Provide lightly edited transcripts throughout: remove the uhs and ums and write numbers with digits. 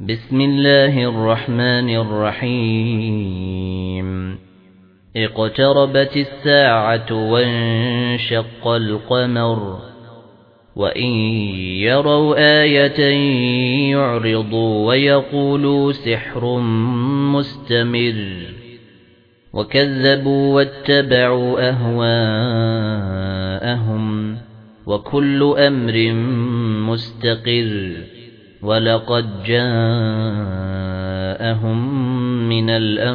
بسم الله الرحمن الرحيم اقتربت الساعة وانشق القمر وإن يروا آية يعرضوا ويقولوا سحر مستمر وكذبوا واتبعوا أهواءهم وكل أمر مستقر ولقد جاءهم من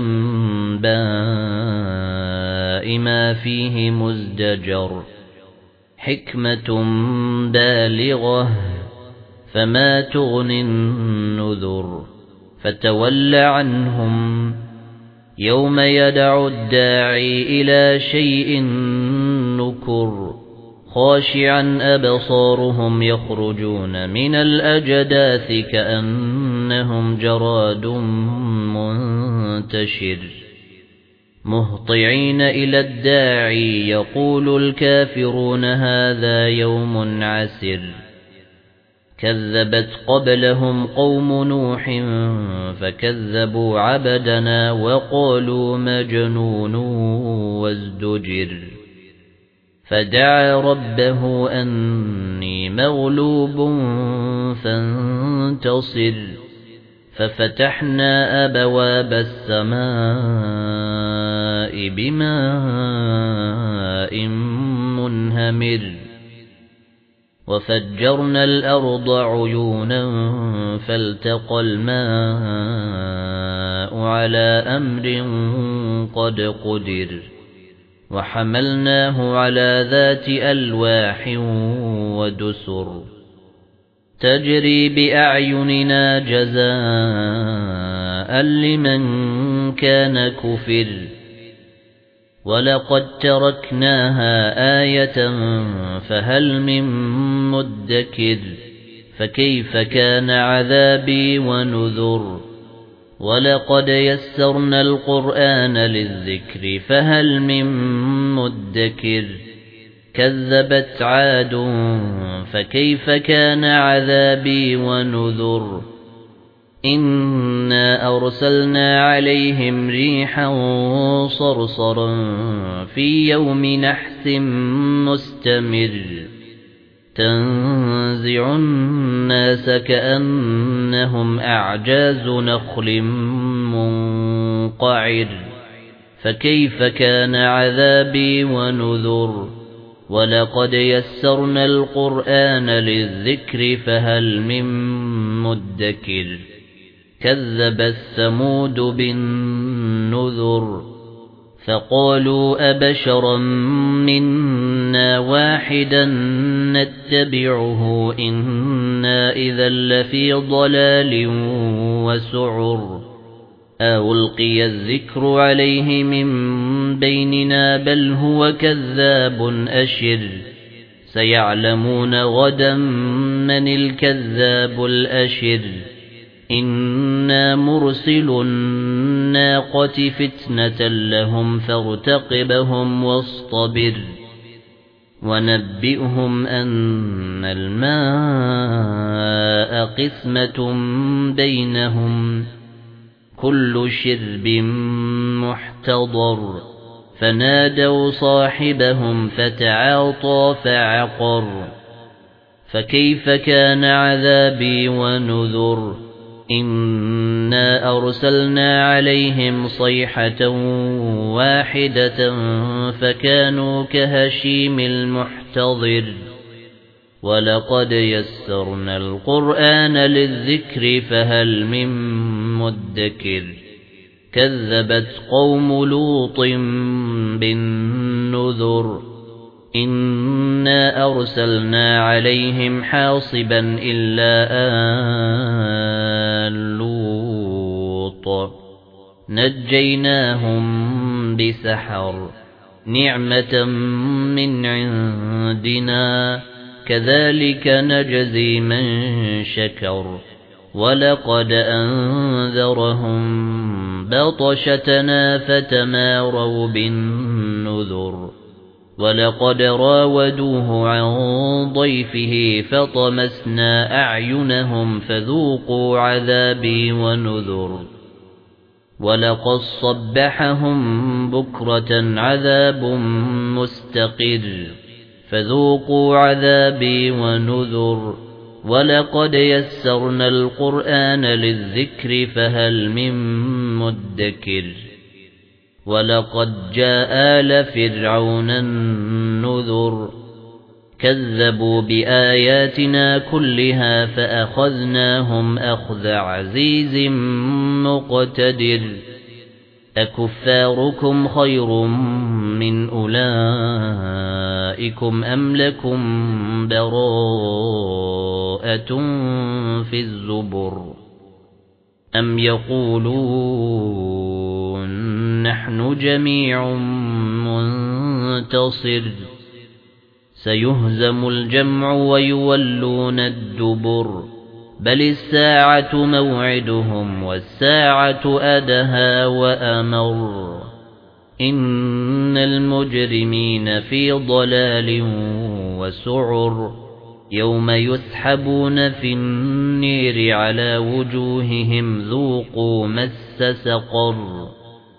الأنباء ما فيه مزدجر حكمة بالغة فما تغني النذر فتول عنهم يوم يدعو الداعي إلى شيء نكر خاشعا أبصارهم يخرجون من الأجداث كأنهم جراد منتشر مهطعين إلى الداعي يقول الكافرون هذا يوم عسر كذبت قبلهم قوم نوح فكذبوا عبدنا وقالوا مجنون وازدجر فدعا ربه أني مغلوب فانتصر ففتحنا أبواب السماء بماء منهمر وفجرنا الأرض عيونا فالتقى الماء على أمر قد قدر وحملناه على ذات ألواح ودسر تجري بأعيننا جزاء لمن كان كفر ولقد تركناها آية فهل من مدكر فكيف كان عذابي ونذر ولقد يسرنا القرآن للذكر فهل من مدكر كذبت عاد فكيف كان عذابي ونذر إنا أرسلنا عليهم ريحا صرصرا في يوم نحس مستمر تنزع الناس كأنهم أعجاز نخل منقعر فكيف كان عذابي ونذر ولقد يسرنا القرآن للذكر فهل من مدكر كذب الثمود بالنذر فقالوا أبشرا منا واحدا نتبعه إنا إذا لفي ضلال وسعر ألقي الذكر عليه من بيننا بل هو كذاب أشر سيعلمون غدا من الكذاب الأشر إنا مرسل الناقة فتنة لهم فارتقبهم واصطبر ونبئهم أن الماء قسمة بينهم كل شرب محتضر فنادوا صاحبهم فتعاطى فعقر فكيف كان عذابي ونذر إنا أرسلنا عليهم صيحة واحدة فكانوا كهشيم المحتضر ولقد يسرنا القرآن للذكر فهل من مدكر كذبت قوم لوط بالنذر إنا أرسلنا عليهم حاصبا إلا آل لوط نجيناهم بسحر نعمة من عندنا كذلك نجزي من شكر ولقد أنذرهم بطشتنا فتماروا بالنذر وَلَقَدْ رَاوَدُوهُ عَن ضَيْفِهِ فَطَمَسْنَا أَعْيُنَهُمْ فَذُوقُوا عَذَابِي وَنُذُرِ وَلَقَدْ صَبَّحَهُم بُكْرَةً عَذَابٌ مُسْتَقِرٌّ فَذُوقُوا عَذَابِي وَنُذُرِ وَلَقَدْ يَسَّرْنَا الْقُرْآنَ لِلذِّكْرِ فَهَلْ مِن مُّدَّكِرٍ وَلَقَدْ جَاءَ آلَ فِرْعَوْنَ النُّذُرُ كَذَّبُوا بِآيَاتِنَا كُلِّهَا فَأَخَذْنَاهُمْ أَخْذَ عَزِيزٍ مُقْتَدِرٍ أَكُفَّارُكُمْ خَيْرٌ مِنْ أُولَئِكُمْ أَمْ لَكُمْ بَرَاءَةٌ فِي الزُّبُرِ أَمْ يَقُولُونَ نَحْنُ جَمِيعٌ مُنتَصِرٌ سَيُهْزَمُ الْجَمْعُ وَيُوَلُّونَ الدُّبُرَ بَلِ السَّاعَةُ مَوْعِدُهُمْ وَالسَّاعَةُ أَدْهَى وَأَمَرُّ إِنَّ الْمُجْرِمِينَ فِي ضَلَالٍ وَسُعُرٍ يَوْمَ يُسْحَبُونَ فِي النِّيرِ عَلَى وُجُوهِهِمْ ذُوقُوا مَسَّ سَقَرَ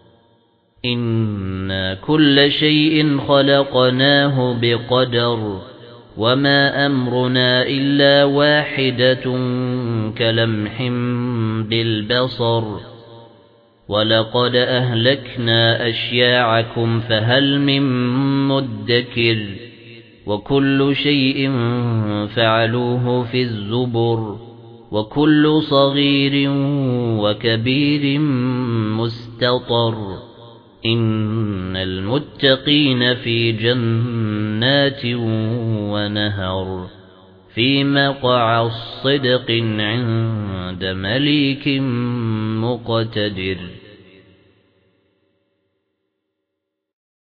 إِنَّا كُلَّ شَيْءٍ خَلَقْنَاهُ بِقَدَرٍ وَمَا أَمْرُنَا إِلَّا وَاحِدَةٌ كَلَمْحٍ بِالْبَصَرِ وَلَقَدْ أَهْلَكْنَا أَشْيَاعَكُمْ فَهَلْ مِن مُّدَّكِرٍ وَكُلُّ شَيْءٍ فَعَلُوهُ فِي الزُّبُرِ وَكُلُّ صَغِيرٍ وَكَبِيرٍ مُسْتَطَرٍ إِنَّ الْمُتَّقِينَ فِي جَنَّاتٍ وَنَهَرٍ فِي مَقْعَدِ صِدْقٍ عِندَ مَلِيكٍ مُقْتَدِرٍ